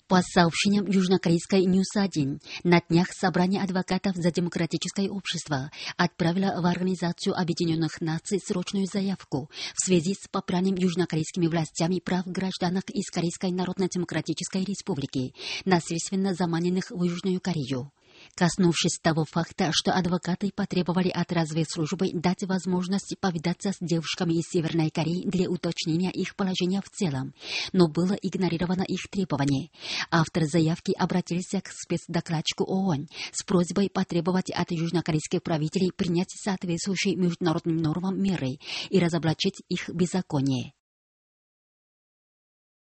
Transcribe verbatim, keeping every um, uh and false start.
По сообщениям южнокорейской Ньюс один, на днях собрание адвокатов за демократическое общество отправило в Организацию Объединенных Наций срочную заявку в связи с попранием южнокорейскими властями прав гражданок из Корейской Народно-Демократической Республики, насильственно заманенных в Южную Корею. Коснувшись того факта, что адвокаты потребовали от разведслужбы дать возможность повидаться с девушками из Северной Кореи для уточнения их положения в целом, но было игнорировано их требование, автор заявки обратился к спецдокладчику ООН с просьбой потребовать от южнокорейских правителей принять соответствующие международным нормам меры и разоблачить их беззаконие.